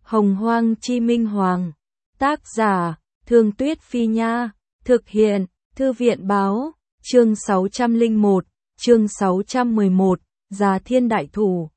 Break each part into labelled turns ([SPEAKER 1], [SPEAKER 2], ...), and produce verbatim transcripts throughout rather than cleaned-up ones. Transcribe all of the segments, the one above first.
[SPEAKER 1] Hồng Hoang Chi Minh Hoàng. Tác giả, Thương Tuyết Phi Nha. Thực hiện, Thư viện Báo. Chương sáu trăm lẻ một, chương sáu trăm mười một, Già Thiên Đại Thủ.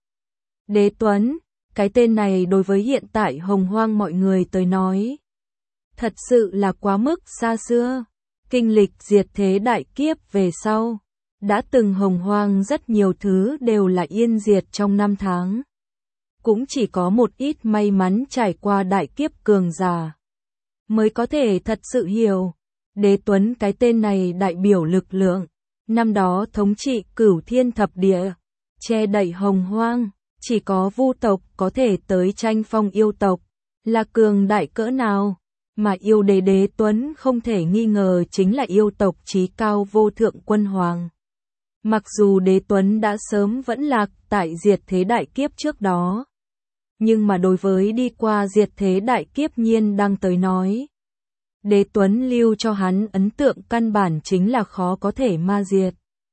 [SPEAKER 1] Đế Tuấn, cái tên này đối với hiện tại Hồng Hoang mọi người tới nói, thật sự là quá mức xa xưa. Kinh lịch diệt thế đại kiếp về sau, đã từng Hồng Hoang rất nhiều thứ đều là yên diệt trong năm tháng. Cũng chỉ có một ít may mắn trải qua đại kiếp cường giả, mới có thể thật sự hiểu. Đế Tuấn cái tên này đại biểu lực lượng, năm đó thống trị cửu thiên thập địa, che đậy Hồng Hoang, chỉ có Vu tộc có thể tới tranh phong yêu tộc, là cường đại cỡ nào, mà yêu đế Đế Tuấn không thể nghi ngờ chính là yêu tộc chí cao vô thượng quân hoàng. Mặc dù Đế Tuấn đã sớm vẫn lạc tại diệt thế đại kiếp trước đó, nhưng mà đối với đi qua diệt thế đại kiếp Nhiên Đăng tới nói, Đế Tuấn lưu cho hắn ấn tượng căn bản chính là khó có thể ma diệt.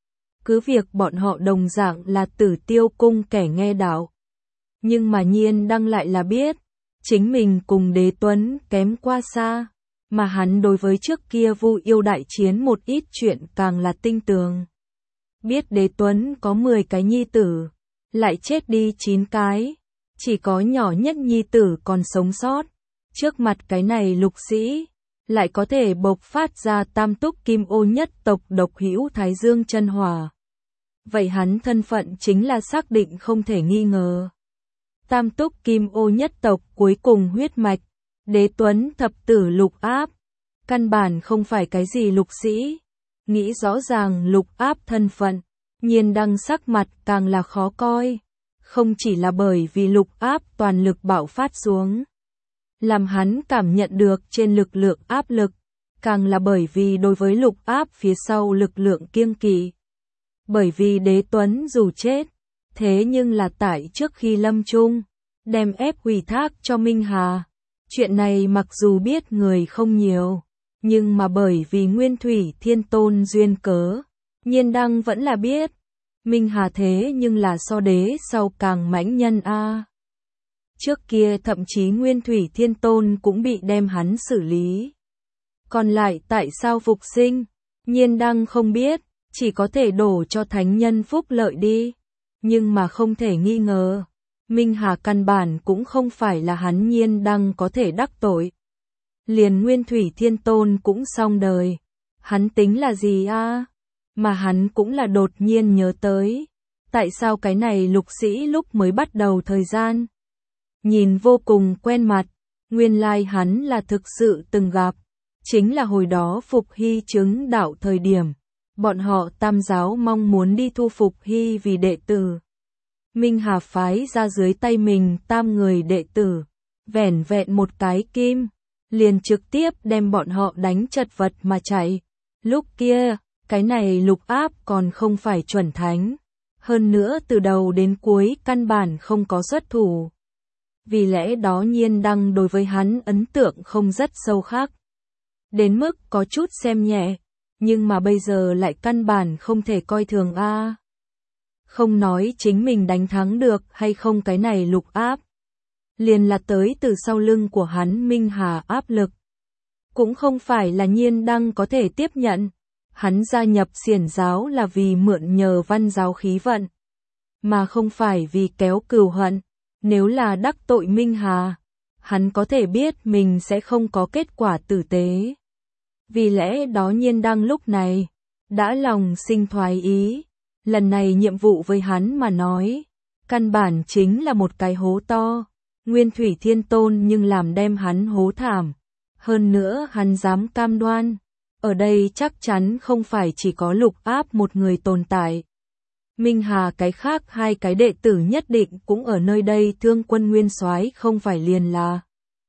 [SPEAKER 1] Cứ việc bọn họ đồng dạng là Tử Tiêu cung kẻ nghe đạo, nhưng mà Nhiên Đăng lại là biết, chính mình cùng Đế Tuấn kém qua xa, mà hắn đối với trước kia Vu yêu đại chiến một ít chuyện càng là tinh tường. Biết Đế Tuấn có mười cái nhi tử, lại chết đi chín cái, chỉ có nhỏ nhất nhi tử còn sống sót. Trước mặt cái này lục sĩ, lại có thể bộc phát ra tam túc kim ô nhất tộc độc hữu Thái Dương chân hỏa. Vậy hắn thân phận chính là xác định không thể nghi ngờ. Tam túc kim ô nhất tộc cuối cùng huyết mạch, Đế Tuấn thập tử lục áp, căn bản không phải cái gì lục sĩ. Nghĩ rõ ràng lục áp thân phận, Nhiên Đăng sắc mặt càng là khó coi. Không chỉ là bởi vì lục áp toàn lực bạo phát xuống, làm hắn cảm nhận được trên lực lượng áp lực, càng là bởi vì đối với lục áp phía sau lực lượng kiêng kỵ. Bởi vì Đế Tuấn dù chết, thế nhưng là tại trước khi lâm chung, đem ép ủy thác cho Minh Hà. Chuyện này mặc dù biết người không nhiều, nhưng mà bởi vì Nguyên Thủy Thiên Tôn duyên cớ, Nhiên Đăng vẫn là biết. Minh Hà thế nhưng là so đế sau càng mãnh nhân a. À. Trước kia thậm chí Nguyên Thủy Thiên Tôn cũng bị đem hắn xử lý. Còn lại tại sao phục sinh, Nhiên Đăng không biết, chỉ có thể đổ cho thánh nhân phúc lợi đi. Nhưng mà không thể nghi ngờ, Minh Hà căn bản cũng không phải là hắn Nhiên Đăng có thể đắc tội. Liền Nguyên Thủy Thiên Tôn cũng xong đời, hắn tính là gì a? À? Mà hắn cũng là đột nhiên nhớ tới, tại sao cái này lục sĩ lúc mới bắt đầu thời gian, nhìn vô cùng quen mặt, nguyên lai like hắn là thực sự từng gặp, chính là hồi đó Phục Hy chứng đạo thời điểm, bọn họ Tam giáo mong muốn đi thu Phục Hy vì đệ tử. Minh Hà phái ra dưới tay mình tam người đệ tử, vẻn vẹn một cái kim, liền trực tiếp đem bọn họ đánh chật vật mà chạy. Lúc kia, cái này lục áp còn không phải chuẩn thánh, hơn nữa từ đầu đến cuối căn bản không có xuất thủ. Vì lẽ đó Nhiên Đăng đối với hắn ấn tượng không rất sâu khắc, đến mức có chút xem nhẹ, nhưng mà bây giờ lại căn bản không thể coi thường a. À. Không nói chính mình đánh thắng được hay không cái này lục áp, liền là tới từ sau lưng của hắn Minh Hà áp lực, cũng không phải là Nhiên Đăng có thể tiếp nhận. Hắn gia nhập xiển giáo là vì mượn nhờ văn giáo khí vận, mà không phải vì kéo cừu hận. Nếu là đắc tội Minh Hà, hắn có thể biết mình sẽ không có kết quả tử tế. Vì lẽ đó Nhiên Đăng lúc này đã lòng sinh thoái ý. Lần này nhiệm vụ với hắn mà nói, căn bản chính là một cái hố to. Nguyên Thủy Thiên Tôn nhưng làm đem hắn hố thảm. Hơn nữa hắn dám cam đoan, ở đây chắc chắn không phải chỉ có lục áp một người tồn tại. Minh Hà cái khác hai cái đệ tử nhất định cũng ở nơi đây. Thương Quân Nguyên Soái không phải liền là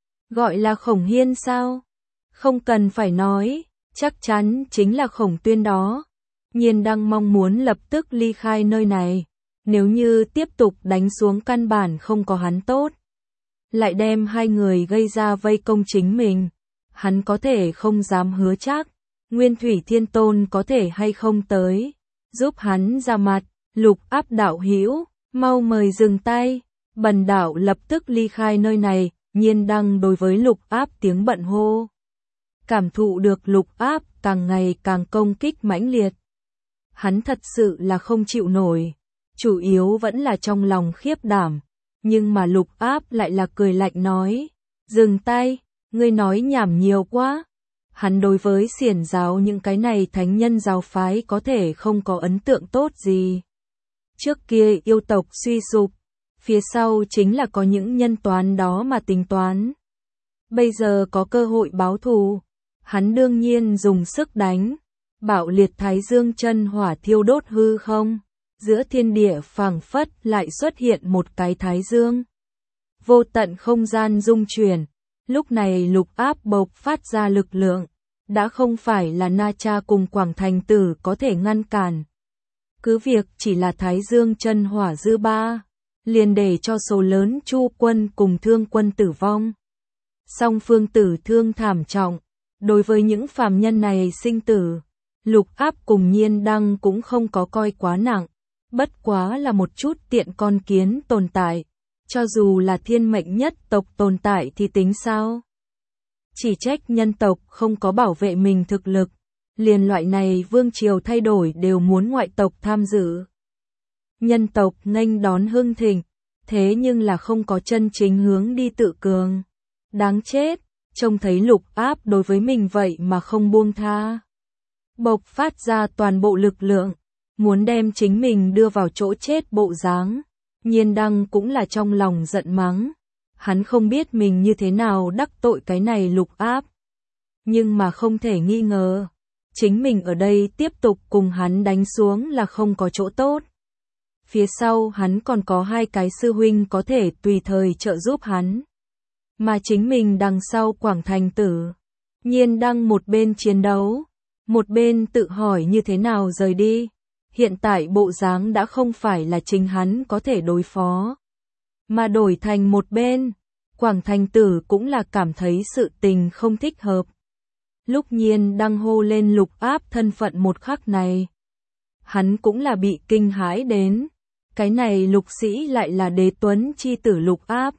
[SPEAKER 1] gọi là Khổng Hiên sao? Không cần phải nói, chắc chắn chính là Khổng Tuyên đó. Nhiên Đăng mong muốn lập tức ly khai nơi này, nếu như tiếp tục đánh xuống căn bản không có hắn tốt. Lại đem hai người gây ra vây công chính mình, hắn có thể không dám hứa chắc Nguyên Thủy Thiên Tôn có thể hay không tới giúp hắn ra mặt. Lục áp đạo hữu, mau mời dừng tay. Bần đạo lập tức ly khai nơi này, Nhiên Đăng đối với Lục Áp tiếng bận hô. Cảm thụ được Lục Áp càng ngày càng công kích mãnh liệt. Hắn thật sự là không chịu nổi, chủ yếu vẫn là trong lòng khiếp đảm, nhưng mà Lục Áp lại là cười lạnh nói, dừng tay, ngươi nói nhảm nhiều quá. Hắn đối với xiển giáo những cái này thánh nhân giáo phái có thể không có ấn tượng tốt gì. Trước kia yêu tộc suy sụp, phía sau chính là có những nhân toán đó mà tính toán. Bây giờ có cơ hội báo thù, hắn đương nhiên dùng sức đánh. Bạo liệt thái dương chân hỏa thiêu đốt hư không, giữa thiên địa phảng phất lại xuất hiện một cái thái dương. Vô tận không gian rung chuyển, lúc này Lục Áp bộc phát ra lực lượng, đã không phải là Na Cha cùng Quảng Thành Tử có thể ngăn cản. Cứ việc chỉ là thái dương chân hỏa dư ba, liền để cho số lớn Chu quân cùng Thương quân tử vong. Song phương tử thương thảm trọng, đối với những phàm nhân này sinh tử, Lục Áp cùng Nhiên Đăng cũng không có coi quá nặng, bất quá là một chút tiện con kiến tồn tại, cho dù là thiên mệnh nhất tộc tồn tại thì tính sao? Chỉ trách nhân tộc không có bảo vệ mình thực lực, liền loại này vương triều thay đổi đều muốn ngoại tộc tham dự. Nhân tộc nghênh đón hưng thịnh, thế nhưng là không có chân chính hướng đi tự cường. Đáng chết, trông thấy Lục Áp đối với mình vậy mà không buông tha. Bộc phát ra toàn bộ lực lượng, muốn đem chính mình đưa vào chỗ chết bộ dáng. Nhiên Đăng cũng là trong lòng giận mắng. Hắn không biết mình như thế nào đắc tội cái này Lục Áp. Nhưng mà không thể nghi ngờ, chính mình ở đây tiếp tục cùng hắn đánh xuống là không có chỗ tốt. Phía sau hắn còn có hai cái sư huynh có thể tùy thời trợ giúp hắn. Mà chính mình đằng sau Quảng Thành Tử. Nhiên Đăng một bên chiến đấu, một bên tự hỏi như thế nào rời đi. Hiện tại bộ dáng đã không phải là chính hắn có thể đối phó. Mà đổi thành một bên, Quảng Thành Tử cũng là cảm thấy sự tình không thích hợp. Lúc Nhiên Đăng hô lên Lục Áp thân phận một khắc này, hắn cũng là bị kinh hãi đến. Cái này Lục Sĩ lại là Đế Tuấn chi tử Lục Áp.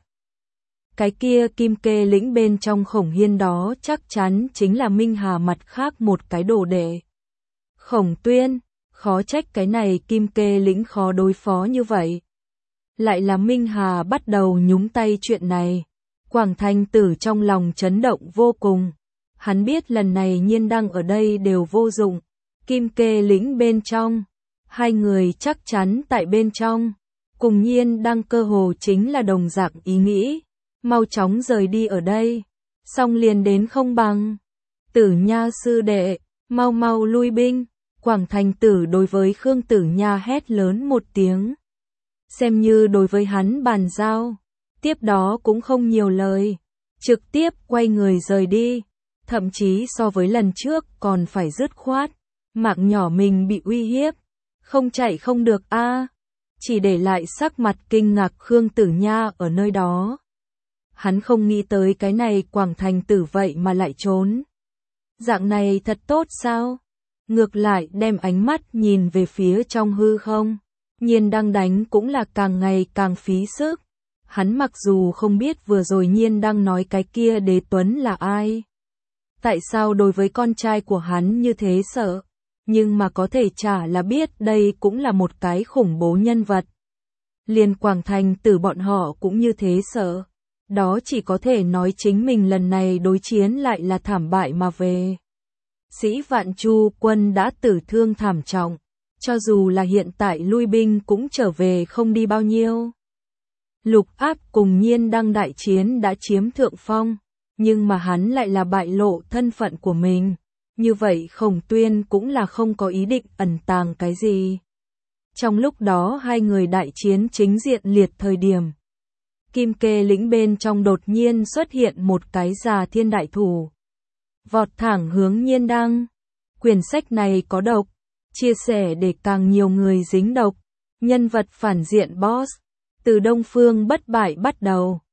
[SPEAKER 1] Cái kia Kim Kê lĩnh bên trong Khổng Hiên đó chắc chắn chính là Minh Hà mặt khác một cái đồ đệ. Khổng Tuyên, khó trách cái này Kim Kê lĩnh khó đối phó như vậy. Lại là Minh Hà bắt đầu nhúng tay chuyện này. Quảng Thành Tử trong lòng chấn động vô cùng. Hắn biết lần này Nhiên Đăng ở đây đều vô dụng. Kim Kê lĩnh bên trong, hai người chắc chắn tại bên trong. Cùng Nhiên Đăng cơ hồ chính là đồng dạng ý nghĩ. Mau chóng rời đi ở đây. Xong liền đến không bằng. Tử Nha sư đệ, mau mau lui binh. Quảng Thành Tử đối với Khương Tử Nha hét lớn một tiếng. Xem như đối với hắn bàn giao. Tiếp đó cũng không nhiều lời. Trực tiếp quay người rời đi. Thậm chí so với lần trước còn phải dứt khoát. Mạng nhỏ mình bị uy hiếp. Không chạy không được a à. Chỉ để lại sắc mặt kinh ngạc Khương Tử Nha ở nơi đó. Hắn không nghĩ tới cái này Quảng Thành Tử vậy mà lại trốn. Dạng này thật tốt sao? Ngược lại đem ánh mắt nhìn về phía trong hư không. Nhiên Đăng đánh cũng là càng ngày càng phí sức. Hắn mặc dù không biết vừa rồi Nhiên Đăng nói cái kia Đế Tuấn là ai. Tại sao đối với con trai của hắn như thế sợ? Nhưng mà có thể chả là biết đây cũng là một cái khủng bố nhân vật. Liền Quảng Thành Tử bọn họ cũng như thế sợ. Đó chỉ có thể nói chính mình lần này đối chiến lại là thảm bại mà về. Sĩ Vạn Chu quân đã tử thương thảm trọng, cho dù là hiện tại lui binh cũng trở về không đi bao nhiêu. Lục Áp cùng Nhiên Đăng đại chiến đã chiếm thượng phong, nhưng mà hắn lại là bại lộ thân phận của mình. Như vậy Khổng Tuyên cũng là không có ý định ẩn tàng cái gì. Trong lúc đó hai người đại chiến chính diện liệt thời điểm. Kim Kê lĩnh bên trong đột nhiên xuất hiện một cái già thiên đại thủ. Vọt thẳng hướng Nhiên Đăng. Quyển sách này có độc. Chia sẻ để càng nhiều người dính độc. Nhân vật phản diện boss. Từ Đông Phương bất bại bắt đầu.